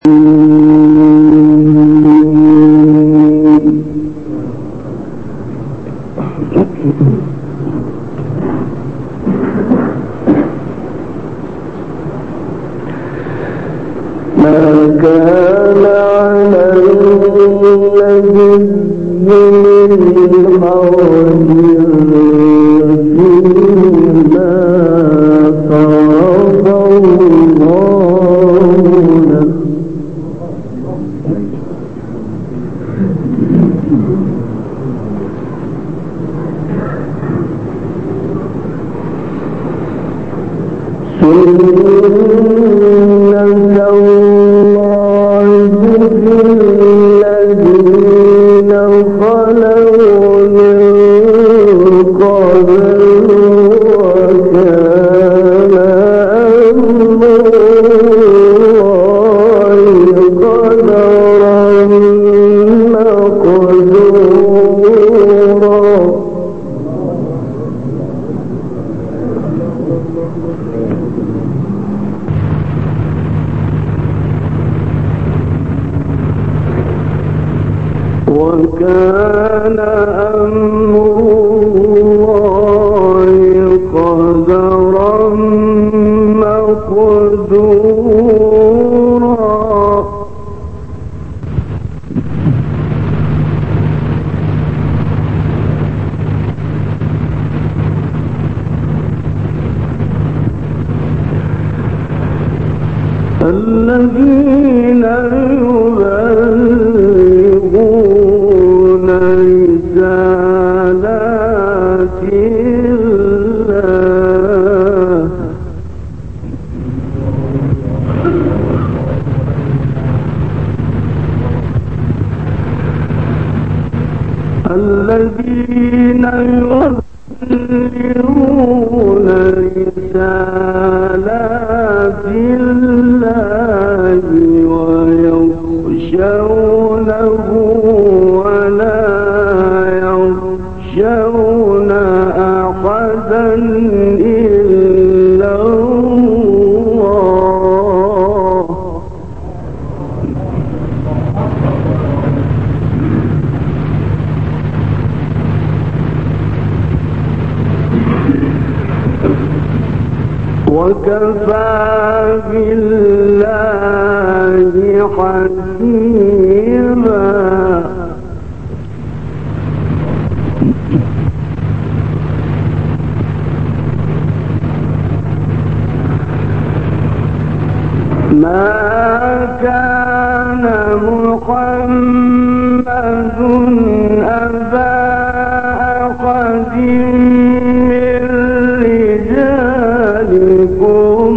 وكان أمر الله قدرا مقدورا الذين يبلغون رسالات الله الذين يبلغون رسالات الله ويخشونه ولا يخشون أحدا إلا الله وكفى بالله حسيبا ما كان محمد أبا أحد من رجالكم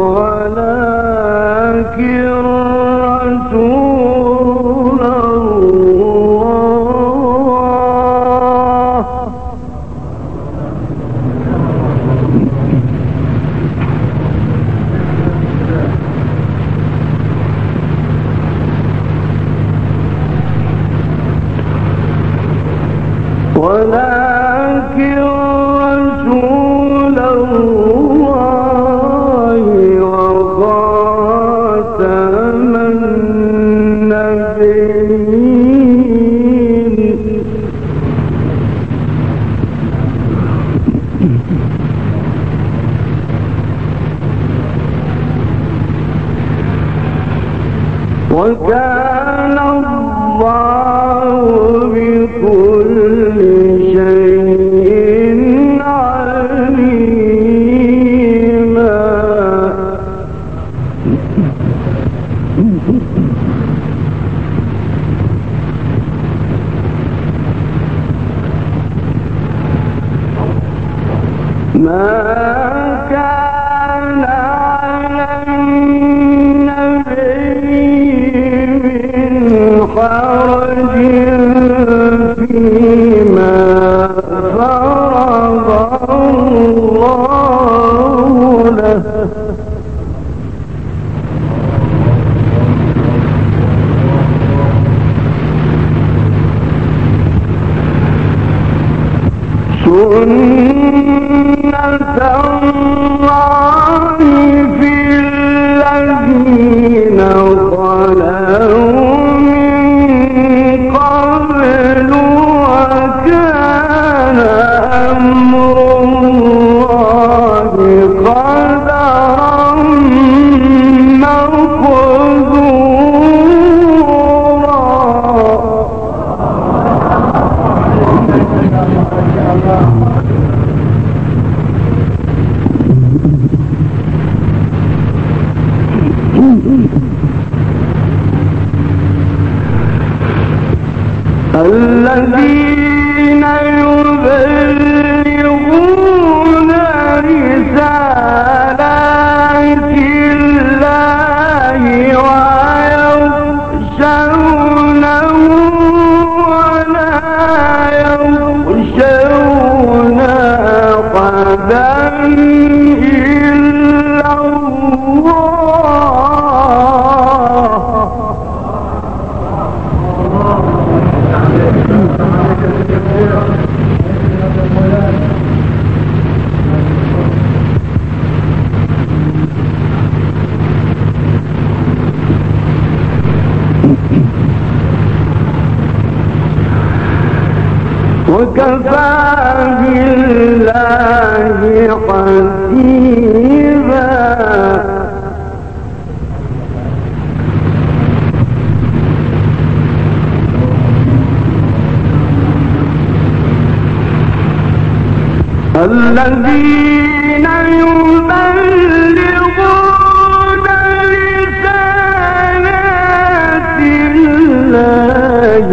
ولكن رسول الله وخاتم النبيين وكان الله بكل شيء عليما ما كان على النبي من حرج فيما فرض الله له سنة الله في الذين خلوا الذين يبلغون رسالات الله ويخشونه ولا يخشون أحدا إلا وكفى بالله حسيبا الذين يبلغون رسالات الله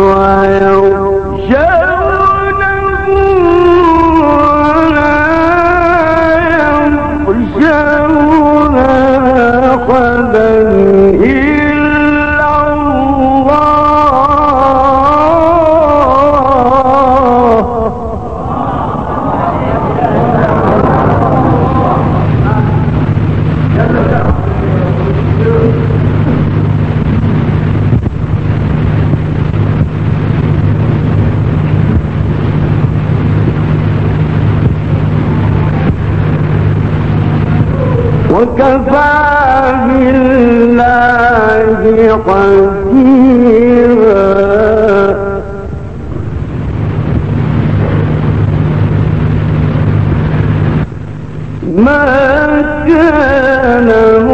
ويخشونه ولا يخشون أحدا إلا الله. وكفى بالله حسيبا ما كان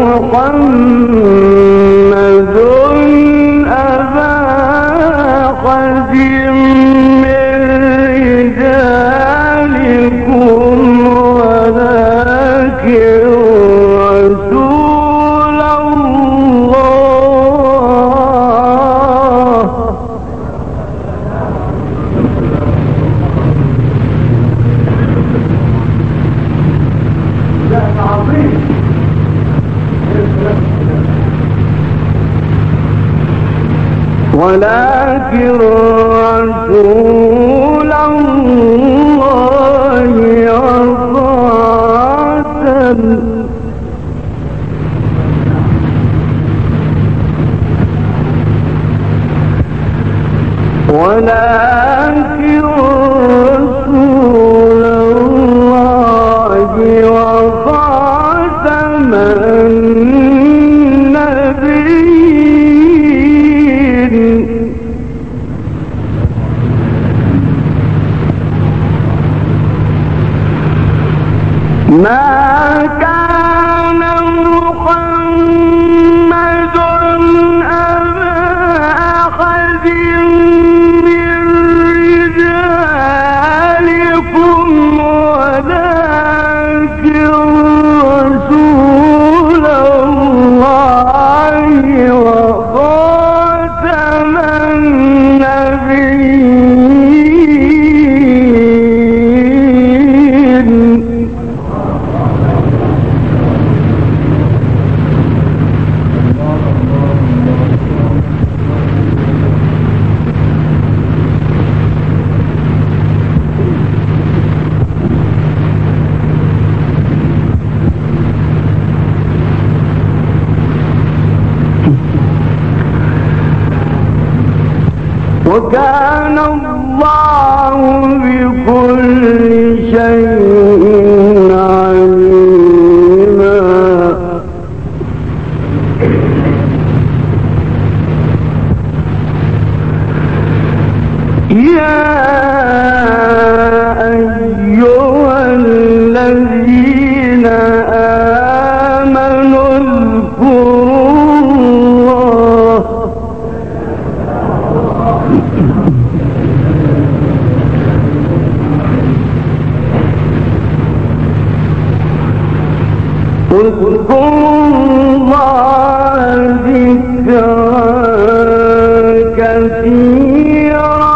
محمد أبا أحد من رجالكم ولكن رسول الله ولكن رسول الله وخاتم النبيين ما كان محمد أبا أحد من رجالكم ولكن رسول الله وخاتم النبيين. وكان الله بكل شيء عليما. يا أيها الذين آمنوا اذكروا الله اذكروا الله ذكرا كثيرا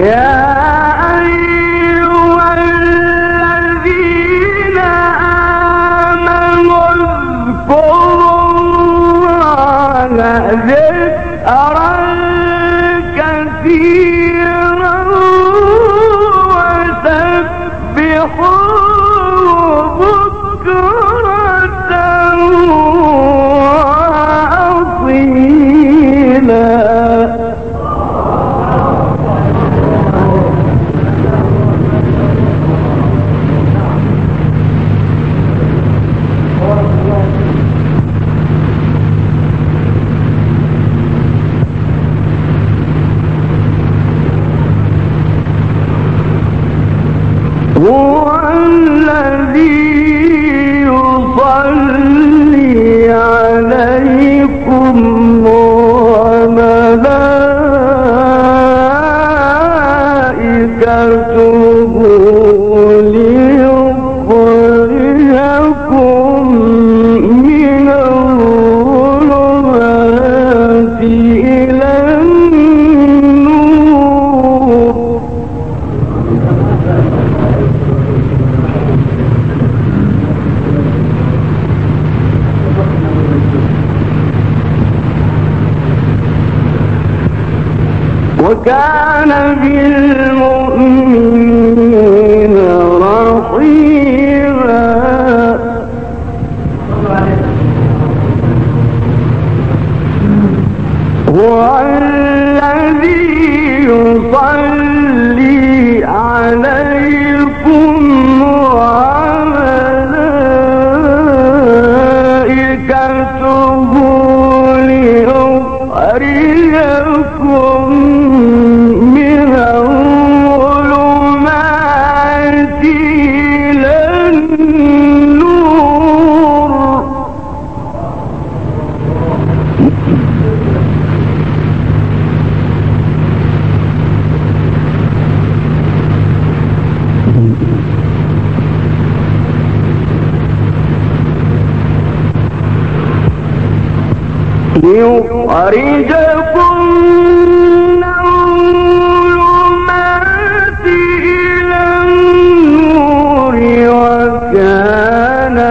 وكان بالمؤمنين رحيما هو الذي يصلي عليكم وملائكته ليخرجكم من الظلمات إلى النور ليخرجكم من الظلمات إلى النور وكان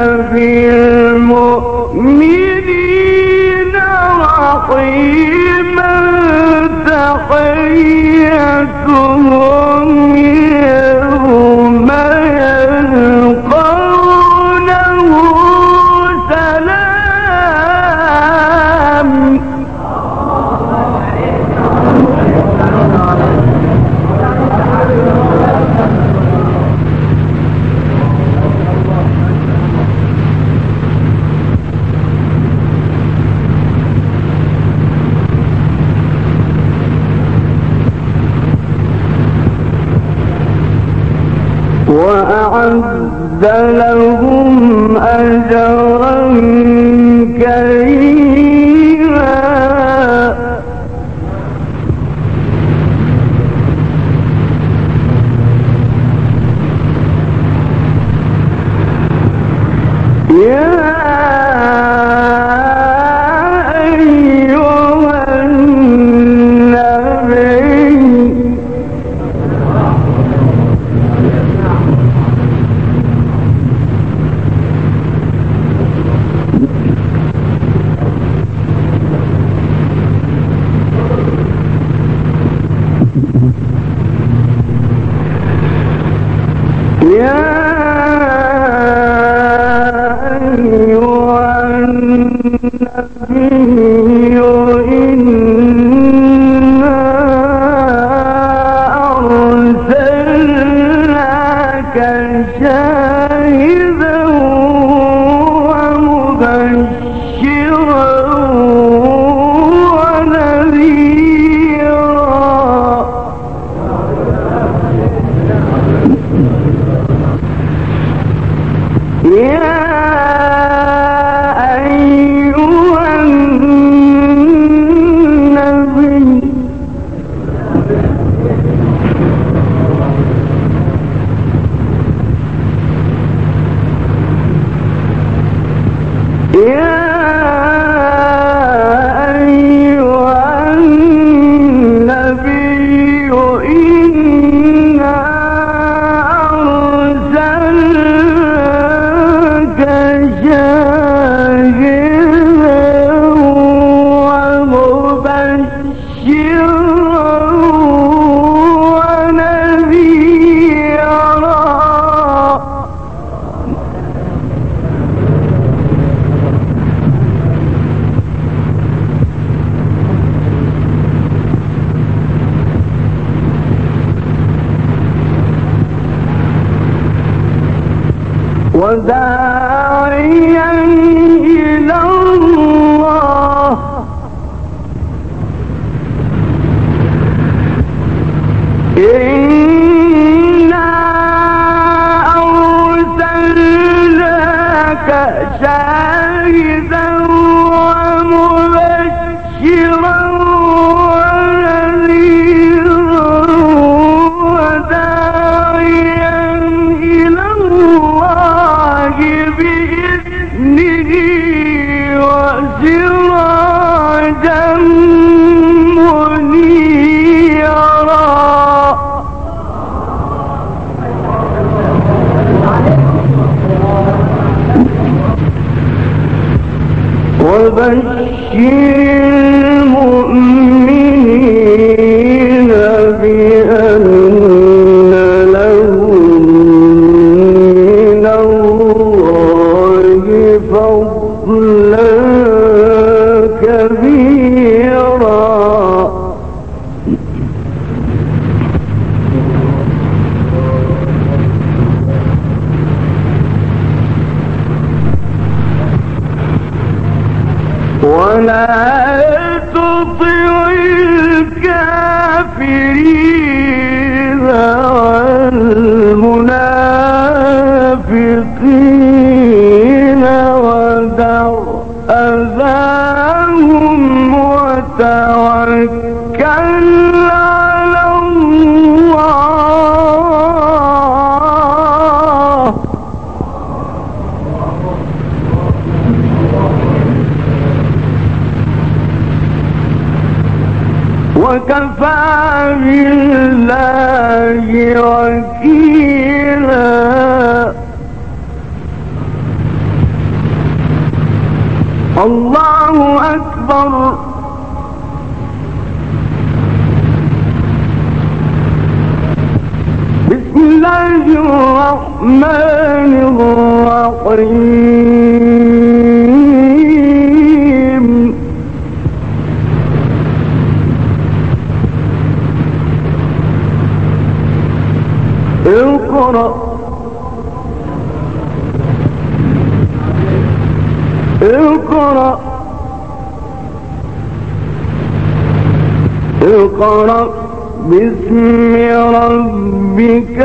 بالمؤمنين رحيما تحيتهم يوم يلقونه سلام وأعد لهم أجرا كريما يا أيها النبي إنا أرسلناك شاهدا ومبشرا ونذيرا يا أيها النبي يا أيها النبي إنا وداعيا إلى الله إنا أرسلناك شاهدا ومبشرا ونذيرا وداعيا إلى الله بإذنه وسراجا منيرا. وبشر المؤمنين بأن لهم من الله فضلا كبيرا. ولا تطع الكافرين والمنافقين ودع أذاهم وتوكل على الله وكفى بالله وكيلا. الله أكبر. بسم الله الرحمن الرحيم. اقرأ اقرأ اقرأ باسم ربك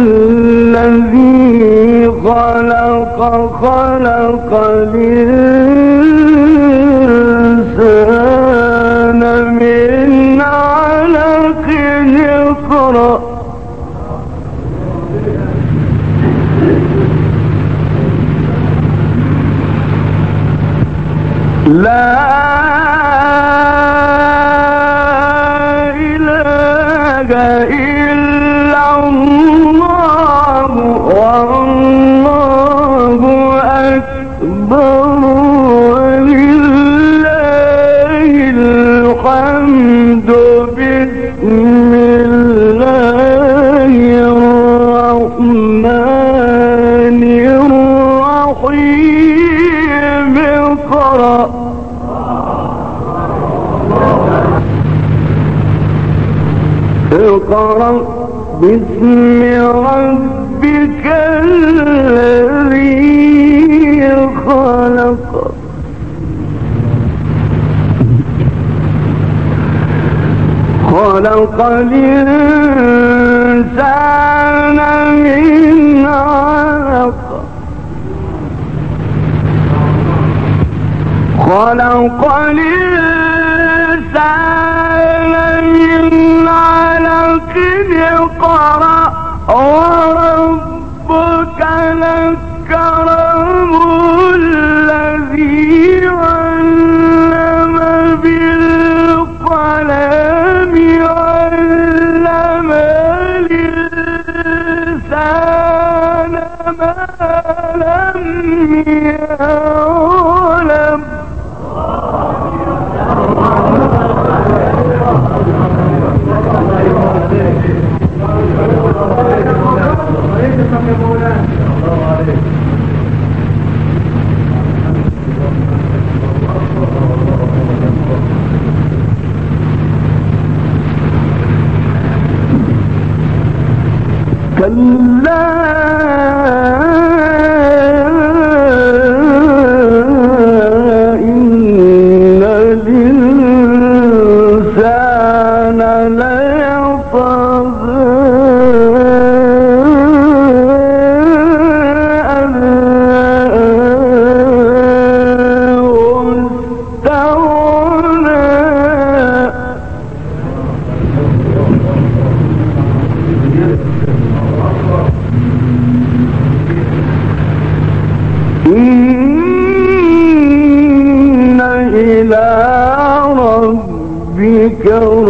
الذي خلق خلق الإنسان من علق. اقرأ لا إله إلا الله والله أكبر ولله الحمد. بسم الله الرحمن الرحيم. اقرأ اقرأ باسم ربك الذي خلق خلق الإنسان من علق خلق الإنسان من علق. اقرأ وربك الأكرم الذي علم بالقلم علم الإنسان ما لم يعلم. كون